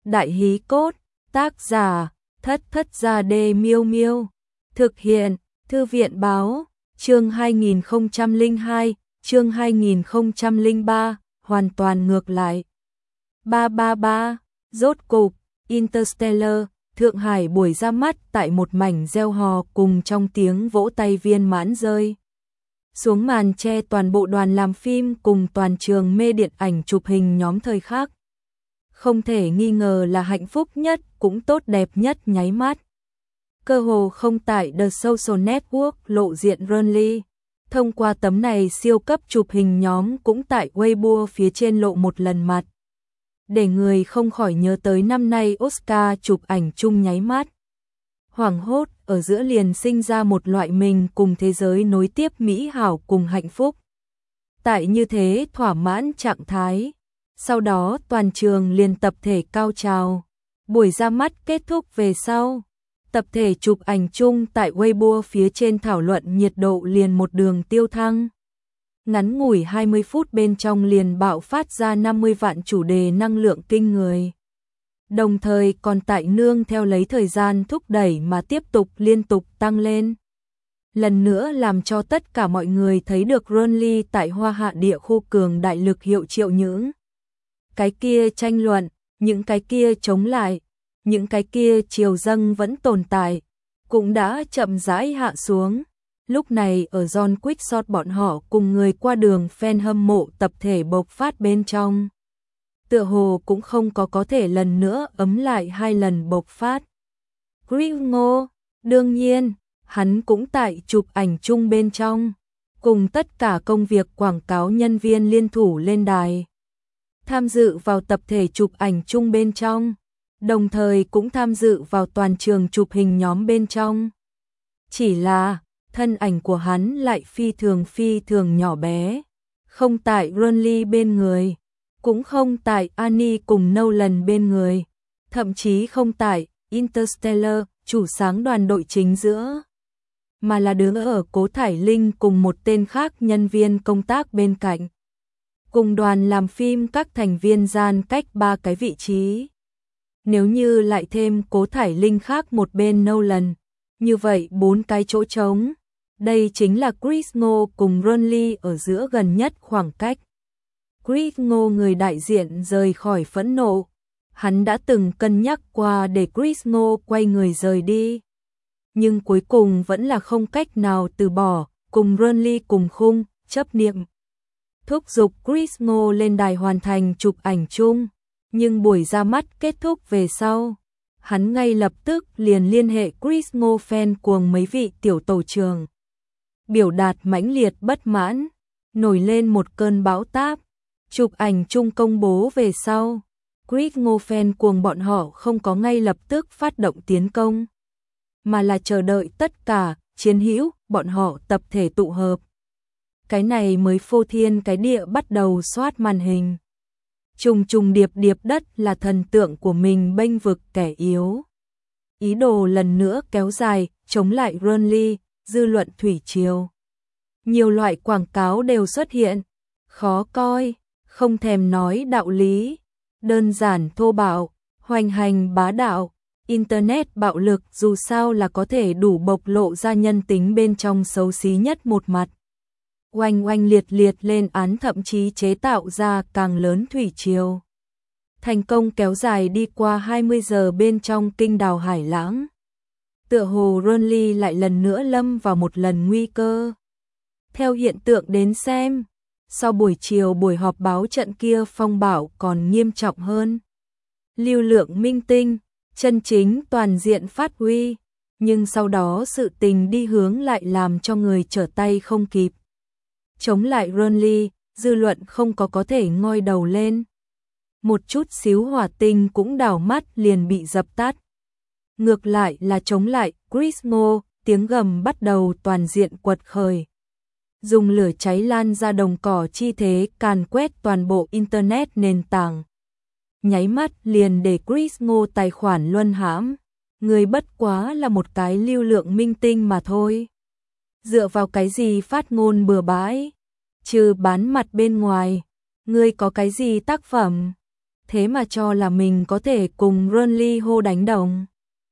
Đại hí cốt, tác giả, Thất Thất Gia Đê Miêu Miêu. Thực hiện, Thư viện báo, chương 2002, chương 2003, hoàn toàn ngược lại. 333, rốt cục, Interstellar, Thượng Hải buổi ra mắt tại một mảnh reo hò cùng trong tiếng vỗ tay viên mãn rơi. Xuống màn che toàn bộ đoàn làm phim cùng toàn trường mê điện ảnh chụp hình nhóm thời khắc. Không thể nghi ngờ là hạnh phúc nhất cũng tốt đẹp nhất nháy mắt. Cơ hồ không tại The Social Network lộ diện Renly. Thông qua tấm này siêu cấp chụp hình nhóm cũng tại Weibo phía trên lộ một lần mặt. Để người không khỏi nhớ tới năm nay Oscar chụp ảnh chung nháy mắt. Hoảng hốt ở giữa liền sinh ra một loại mình cùng thế giới nối tiếp mỹ hảo cùng hạnh phúc. Tại như thế thỏa mãn trạng thái. Sau đó toàn trường liền tập thể cao trào. Buổi ra mắt kết thúc về sau. Tập thể chụp ảnh chung tại Weibo phía trên thảo luận nhiệt độ liền một đường tiêu thăng. Ngắn ngủi 20 phút bên trong liền bạo phát ra 50 vạn chủ đề năng lượng kinh người. Đồng thời còn tại nương theo lấy thời gian thúc đẩy mà tiếp tục liên tục tăng lên. Lần nữa làm cho tất cả mọi người thấy được Renly tại Hoa Hạ địa khu cường đại lực hiệu triệu những cái kia tranh luận, những cái kia chống lại, những cái kia chiều dâng vẫn tồn tại, cũng đã chậm rãi hạ xuống. Lúc này ở John Quick bọn họ cùng người qua đường fan hâm mộ tập thể bộc phát bên trong. Tựa hồ cũng không có thể lần nữa ấm lại hai lần bộc phát. Chris Ngô, đương nhiên, hắn cũng tại chụp ảnh chung bên trong, cùng tất cả công việc quảng cáo nhân viên liên thủ lên đài. Tham dự vào tập thể chụp ảnh chung bên trong, đồng thời cũng tham dự vào toàn trường chụp hình nhóm bên trong. Chỉ là, thân ảnh của hắn lại phi thường nhỏ bé, không tại Renly bên người, cũng không tại Annie cùng Nolan bên người, thậm chí không tại Interstellar, chủ sáng đoàn đội chính giữa, mà là đứng ở Cố Thải Linh cùng một tên khác nhân viên công tác bên cạnh. Cùng đoàn làm phim các thành viên gian cách 3 cái vị trí. Nếu như lại thêm Cố Thải Linh khác một bên Nolan, như vậy 4 cái chỗ trống. Đây chính là Chris Ngô cùng Renly ở giữa gần nhất khoảng cách. Chris Ngô người đại diện rời khỏi phẫn nộ. Hắn đã từng cân nhắc qua để Chris Ngô quay người rời đi. Nhưng cuối cùng vẫn là không cách nào từ bỏ, cùng Renly cùng khung, chấp niệm. Thúc giục Chris Ngô lên đài hoàn thành chụp ảnh chung. Nhưng buổi ra mắt kết thúc về sau. Hắn ngay lập tức liền liên hệ Chris Ngô fan cuồng mấy vị tiểu tổ trưởng. Biểu đạt mãnh liệt bất mãn, nổi lên một cơn bão táp. Chụp ảnh chung công bố về sau, Chris Ngô fan cuồng bọn họ không có ngay lập tức phát động tiến công, mà là chờ đợi tất cả chiến hữu bọn họ tập thể tụ hợp. Cái này mới phô thiên cái địa bắt đầu soát màn hình. Trùng điệp đất là thần tượng của mình bênh vực kẻ yếu. Ý đồ lần nữa kéo dài, chống lại Renly, dư luận thủy triều. Nhiều loại quảng cáo đều xuất hiện, khó coi, không thèm nói đạo lý, đơn giản thô bạo, hoành hành bá đạo, internet bạo lực dù sao là có thể đủ bộc lộ ra nhân tính bên trong xấu xí nhất một mặt. Oanh liệt lên án thậm chí chế tạo ra càng lớn thủy triều. Thành công kéo dài đi qua 20 giờ bên trong kinh đào hải lãng. Tựa hồ Renly lại lần nữa lâm vào một lần nguy cơ. Theo hiện tượng đến xem, sau buổi chiều buổi họp báo trận kia phong bạo còn nghiêm trọng hơn. Lưu lượng minh tinh, chân chính toàn diện phát huy, nhưng sau đó sự tình đi hướng lại làm cho người trở tay không kịp. Chống lại Renly, dư luận không có thể ngoi đầu lên. Một chút xíu hỏa tinh cũng đảo mắt liền bị dập tắt. Ngược lại là chống lại Chris Ngô, tiếng gầm bắt đầu toàn diện quật khởi. Dùng lửa cháy lan ra đồng cỏ chi thế càn quét toàn bộ internet nền tảng. Nháy mắt liền để Chris Ngô tài khoản luân hãm. Người bất quá là một cái lưu lượng minh tinh mà thôi. Dựa vào cái gì phát ngôn bừa bãi? Trừ bán mặt bên ngoài, ngươi có cái gì tác phẩm? thế mà cho là mình có thể cùng Ron Hô đánh đồng.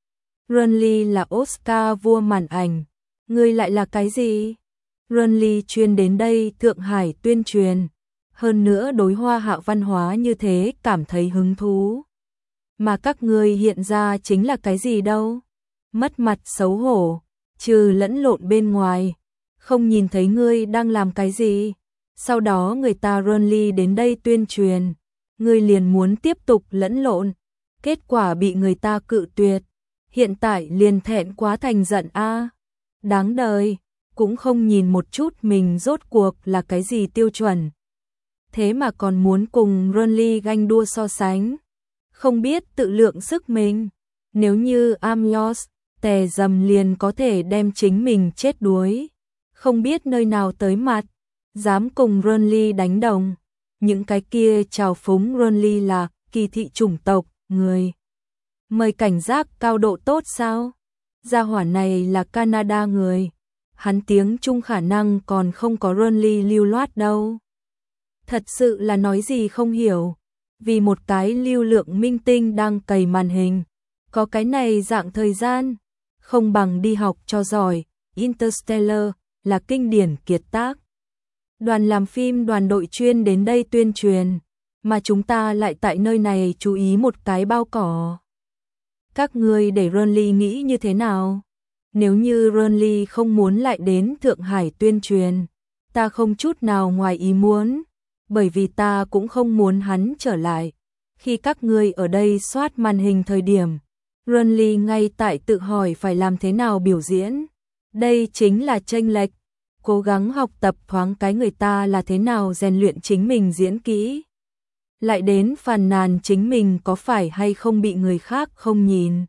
Ron là Oscar vua màn ảnh, ngươi lại là cái gì? Ron chuyên đến đây Thượng Hải tuyên truyền, hơn nữa đối hoa hạ văn hóa như thế cảm thấy hứng thú. Mà các ngươi hiện ra chính là cái gì đâu? Mất mặt xấu hổ, trừ lẫn lộn bên ngoài, không nhìn thấy ngươi đang làm cái gì. Sau đó người ta Ron đến đây tuyên truyền, ngươi liền muốn tiếp tục lẫn lộn, kết quả bị người ta cự tuyệt, hiện tại liền thẹn quá thành giận a. Đáng đời, cũng không nhìn một chút mình rốt cuộc là cái gì tiêu chuẩn. Thế mà còn muốn cùng Ron ganh đua so sánh, không biết tự lượng sức mình. Nếu như I'm yours, tè dầm liền có thể đem chính mình chết đuối, không biết nơi nào tới mặt, dám cùng Ron đánh đồng. Những cái kia trào phúng Ron là kỳ thị chủng tộc, người. Mời cảnh giác cao độ tốt sao? Gia hỏa này là Canada người, hắn tiếng Trung khả năng còn không có Ron lưu loát đâu. Thật sự là nói gì không hiểu, vì một cái lưu lượng minh tinh đang cày màn hình, có cái này dạng thời gian, không bằng đi học cho giỏi. Interstellar là kinh điển kiệt tác. Đoàn làm phim đoàn đội chuyên đến đây tuyên truyền, mà chúng ta lại tại nơi này chú ý một cái bao cỏ. Các ngươi để Ron nghĩ như thế nào? Nếu như Ron không muốn lại đến Thượng Hải tuyên truyền, ta không chút nào ngoài ý muốn, bởi vì ta cũng không muốn hắn trở lại. Khi các ngươi ở đây soát màn hình thời điểm, Ron ngay tại tự hỏi phải làm thế nào biểu diễn. Đây chính là chênh lệch, cố gắng học tập thoáng cái người ta là thế nào rèn luyện chính mình diễn kỹ. Lại đến phàn nàn chính mình có phải hay không bị người khác không nhìn.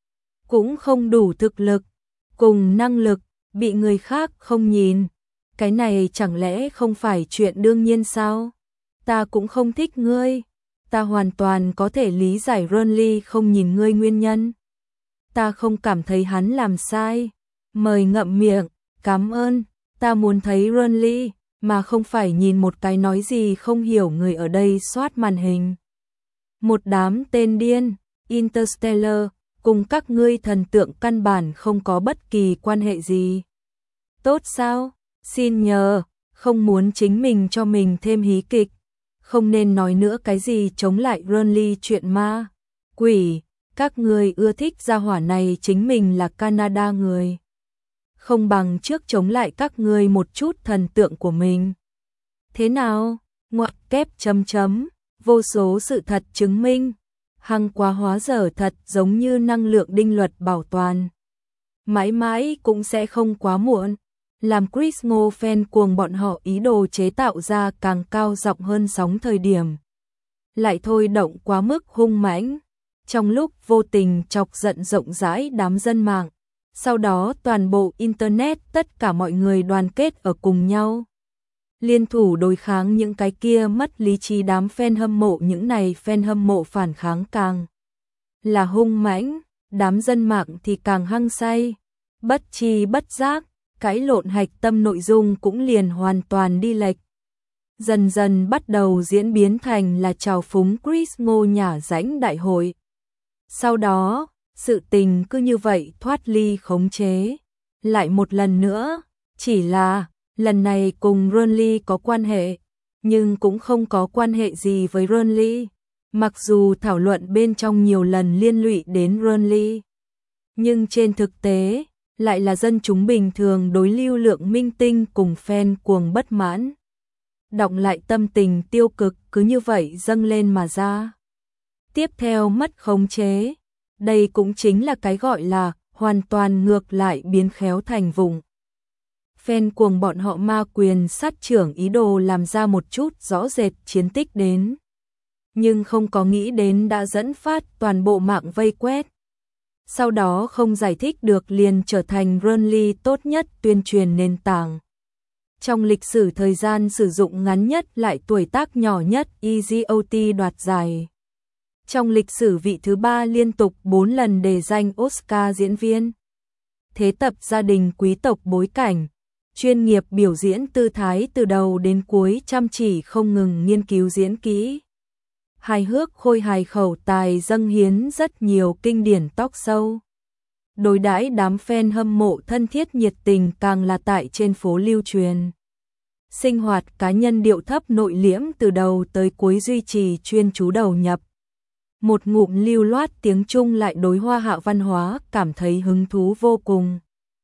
Cũng không đủ thực lực, cùng năng lực, bị người khác không nhìn. Cái này chẳng lẽ không phải chuyện đương nhiên sao? Ta cũng không thích ngươi. Ta hoàn toàn có thể lý giải Ron không nhìn ngươi nguyên nhân. Ta không cảm thấy hắn làm sai. Mời ngậm miệng, cảm ơn. Ta muốn thấy Ron mà không phải nhìn một cái nói gì không hiểu người ở đây soát màn hình. Một đám tên điên. Interstellar cùng các ngươi thần tượng căn bản không có bất kỳ quan hệ gì. Tốt sao? Xin nhờ, không muốn chính mình cho mình thêm hí kịch. Không nên nói nữa cái gì chống lại Ron chuyện ma. Quỷ, các ngươi ưa thích gia hỏa này chính mình là Canada người. Không bằng trước chống lại các ngươi một chút thần tượng của mình. Thế nào? Ngoặc kép chấm chấm, vô số sự thật chứng minh. Hăng quá hóa dở thật giống như năng lượng đinh luật bảo toàn. Mãi mãi cũng sẽ không quá muộn. Làm Chris Ngô fan cuồng bọn họ ý đồ chế tạo ra càng cao giọng hơn sóng thời điểm. Lại thôi động quá mức hung mãnh. Trong lúc vô tình chọc giận rộng rãi đám dân mạng. Sau đó toàn bộ Internet tất cả mọi người đoàn kết ở cùng nhau. Liên thủ đối kháng những cái kia mất lý trí đám fan hâm mộ, những này fan hâm mộ phản kháng càng là hung mãnh, đám dân mạng thì càng hăng say. Bất tri bất giác, cãi lộn hạch tâm nội dung cũng liền hoàn toàn đi lệch. Dần dần bắt đầu diễn biến thành là trào phúng Chris Ngô nhả rãnh đại hội. Sau đó, sự tình cứ như vậy thoát ly khống chế. Lại một lần nữa, chỉ là lần này cùng Ron có quan hệ, nhưng cũng không có quan hệ gì với Ron. Mặc dù thảo luận bên trong nhiều lần liên lụy đến Ron, nhưng trên thực tế lại là dân chúng bình thường đối lưu lượng minh tinh cùng fan cuồng bất mãn. Đọng lại tâm tình tiêu cực cứ như vậy dâng lên mà ra. Tiếp theo mất khống chế. Đây cũng chính là cái gọi là hoàn toàn ngược lại biến khéo thành vùng. Fan cuồng bọn họ ma quyền sát trưởng ý đồ làm ra một chút rõ rệt chiến tích đến. Nhưng không có nghĩ đến đã dẫn phát toàn bộ mạng vây quét. Sau đó không giải thích được liền trở thành Ron tốt nhất tuyên truyền nền tảng. Trong lịch sử thời gian sử dụng ngắn nhất lại tuổi tác nhỏ nhất EGOT đoạt giải. Trong lịch sử vị thứ 3 liên tục 4 lần đề danh Oscar diễn viên. Thế tập gia đình quý tộc bối cảnh, chuyên nghiệp biểu diễn tư thái từ đầu đến cuối chăm chỉ không ngừng nghiên cứu diễn kỹ. hài hước khôi hài khẩu tài dâng hiến rất nhiều kinh điển talk show. Đối đãi đám fan hâm mộ thân thiết nhiệt tình càng là tại trên phố lưu truyền. Sinh hoạt cá nhân điệu thấp nội liễm từ đầu tới cuối duy trì chuyên chú đầu nhập. Một ngụm lưu loát tiếng Trung lại đối hoa hạ văn hóa cảm thấy hứng thú vô cùng.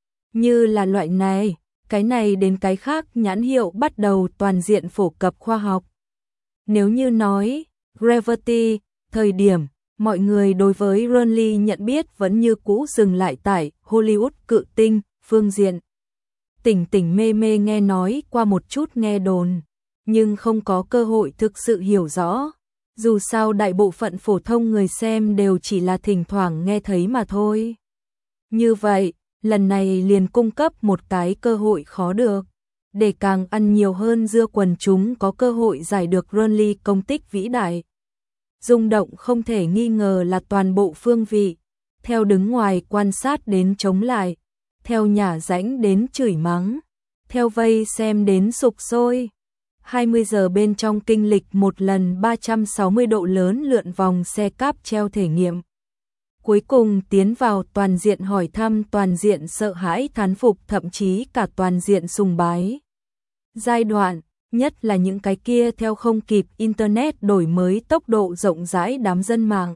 Như là loại này, cái này đến cái khác nhãn hiệu bắt đầu toàn diện phổ cập khoa học. Nếu như nói, Gravity, thời điểm, mọi người đối với Ronly nhận biết vẫn như cũ dừng lại tại Hollywood cự tinh, phương diện. Tỉnh mê mê nghe nói qua một chút nghe đồn, nhưng không có cơ hội thực sự hiểu rõ. Dù sao đại bộ phận phổ thông người xem đều chỉ là thỉnh thoảng nghe thấy mà thôi. Như vậy, lần này liền cung cấp một cái cơ hội khó được, để càng ăn nhiều hơn dưa quần chúng có cơ hội giải được Ronly công tích vĩ đại. Rung động không thể nghi ngờ là toàn bộ phương vị, theo đứng ngoài quan sát đến chống lại, theo nhả rãnh đến chửi mắng, theo vây xem đến sục sôi. 20 giờ bên trong kinh lịch một lần 360 độ lớn lượn vòng xe cáp treo thể nghiệm. Cuối cùng tiến vào toàn diện hỏi thăm, toàn diện sợ hãi thán phục, thậm chí cả toàn diện sùng bái. Giai đoạn, nhất là những cái kia theo không kịp Internet đổi mới tốc độ rộng rãi đám dân mạng.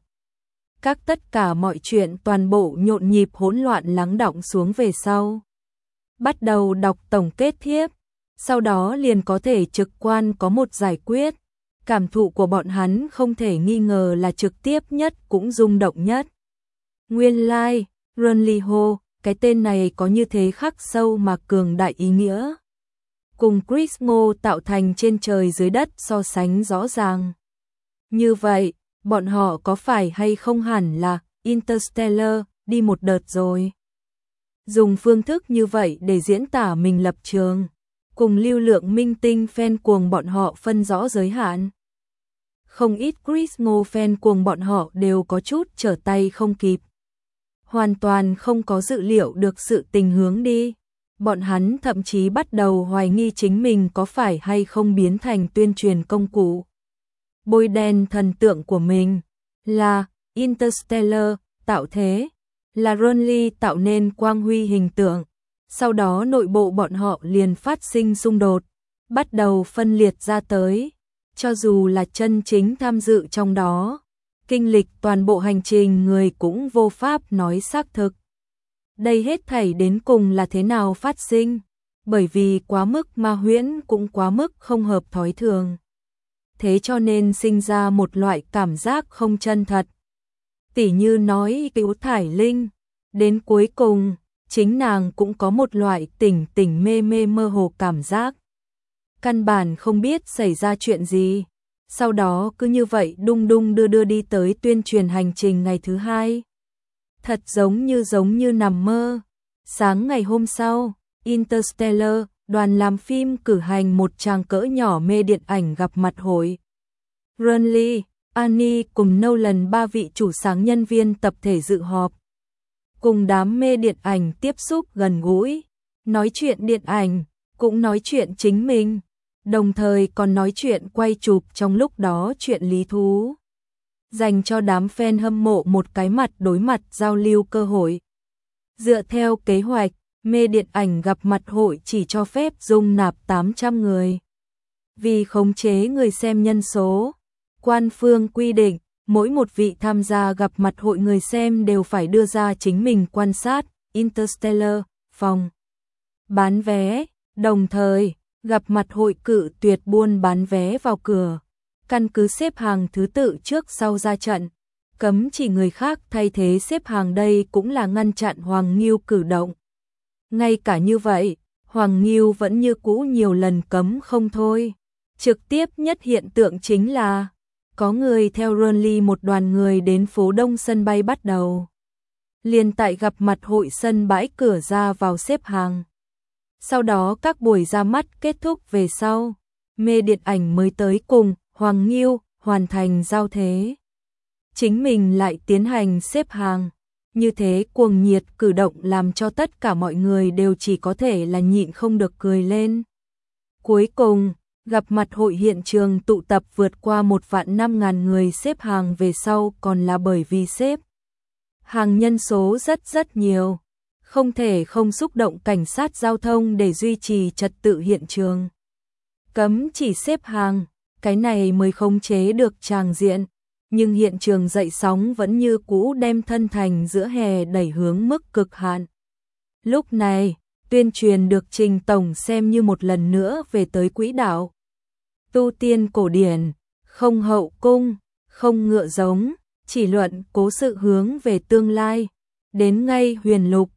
Các tất cả mọi chuyện toàn bộ nhộn nhịp hỗn loạn lắng đọng xuống về sau. Bắt đầu đọc tổng kết thiếp, sau đó liền có thể trực quan có một giải quyết. Cảm thụ của bọn hắn không thể nghi ngờ là trực tiếp nhất cũng rung động nhất. Nguyên lai, Ronly Ho, cái tên này có như thế khắc sâu mà cường đại ý nghĩa. Cùng Chris Ngô tạo thành trên trời dưới đất so sánh rõ ràng. Như vậy, bọn họ có phải hay không hẳn là Interstellar đi một đợt rồi. Dùng phương thức như vậy để diễn tả mình lập trường, cùng lưu lượng minh tinh fan cuồng bọn họ phân rõ giới hạn. Không ít Chris Ngô fan cuồng bọn họ đều có chút trở tay không kịp. Hoàn toàn không có dự liệu được sự tình hướng đi. Bọn hắn thậm chí bắt đầu hoài nghi chính mình có phải hay không biến thành tuyên truyền công cụ. Bôi đen thần tượng của mình là Interstellar tạo thế, là Ronly tạo nên quang huy hình tượng. Sau đó nội bộ bọn họ liền phát sinh xung đột, bắt đầu phân liệt ra tới. Cho dù là chân chính tham dự trong đó, kinh lịch toàn bộ hành trình người cũng vô pháp nói xác thực. Đây hết thảy đến cùng là thế nào phát sinh, bởi vì quá mức ma huyễn cũng quá mức không hợp thói thường. Thế cho nên sinh ra một loại cảm giác không chân thật. Tỉ như nói Cửu Thải Linh, đến cuối cùng, chính nàng cũng có một loại tỉnh mê mê mơ hồ cảm giác. Căn bản không biết xảy ra chuyện gì, sau đó cứ như vậy đung đung đưa đi tới tuyên truyền hành trình ngày thứ hai. Thật giống như nằm mơ. Sáng ngày hôm sau, Interstellar, đoàn làm phim cử hành một tràng cỡ nhỏ mê điện ảnh gặp mặt hội. Ronly, Annie cùng Nolan ba vị chủ sáng nhân viên tập thể dự họp. Cùng đám mê điện ảnh tiếp xúc gần gũi, nói chuyện điện ảnh, cũng nói chuyện chính mình, đồng thời còn nói chuyện quay chụp trong lúc đó chuyện lý thú. Dành cho đám fan hâm mộ một cái mặt đối mặt giao lưu cơ hội. Dựa theo kế hoạch, mê điện ảnh gặp mặt hội chỉ cho phép dung nạp 800 người. Vì khống chế người xem nhân số, quan phương quy định, mỗi một vị tham gia gặp mặt hội người xem đều phải đưa ra chính mình quan sát Interstellar, phòng bán vé, đồng thời, gặp mặt hội cự tuyệt buôn bán vé vào cửa. Căn cứ xếp hàng thứ tự trước sau ra trận, cấm chỉ người khác thay thế xếp hàng, đây cũng là ngăn chặn Hoàng Nghiêu cử động. Ngay cả như vậy, Hoàng Nghiêu vẫn như cũ nhiều lần cấm không thôi. Trực tiếp nhất hiện tượng chính là có người theo Ronly một đoàn người đến phố Đông sân bay bắt đầu. Liền tại gặp mặt hội sân bãi cửa ra vào xếp hàng. Sau đó các buổi ra mắt kết thúc về sau, mê điện ảnh mới tới cùng Hoàng Nghiêu hoàn thành giao thế. Chính mình lại tiến hành xếp hàng. Như thế cuồng nhiệt cử động làm cho tất cả mọi người đều chỉ có thể là nhịn không được cười lên. Cuối cùng, Gặp mặt hội hiện trường tụ tập vượt qua 1.500.000 người xếp hàng về sau còn là bởi vì xếp hàng nhân số rất nhiều. Không thể không xúc động cảnh sát giao thông để duy trì trật tự hiện trường. Cấm chỉ xếp hàng, cái này mới khống chế được tràng diện. Nhưng hiện trường dậy sóng vẫn như cũ đem thân thành giữa hè đẩy hướng mức cực hạn. Lúc này, tuyên truyền được Trình Tổng xem như một lần nữa về tới quỹ đạo. Tu tiên cổ điển, không hậu cung, không ngựa giống, chỉ luận cố sự hướng về tương lai. Đến ngay huyền lục,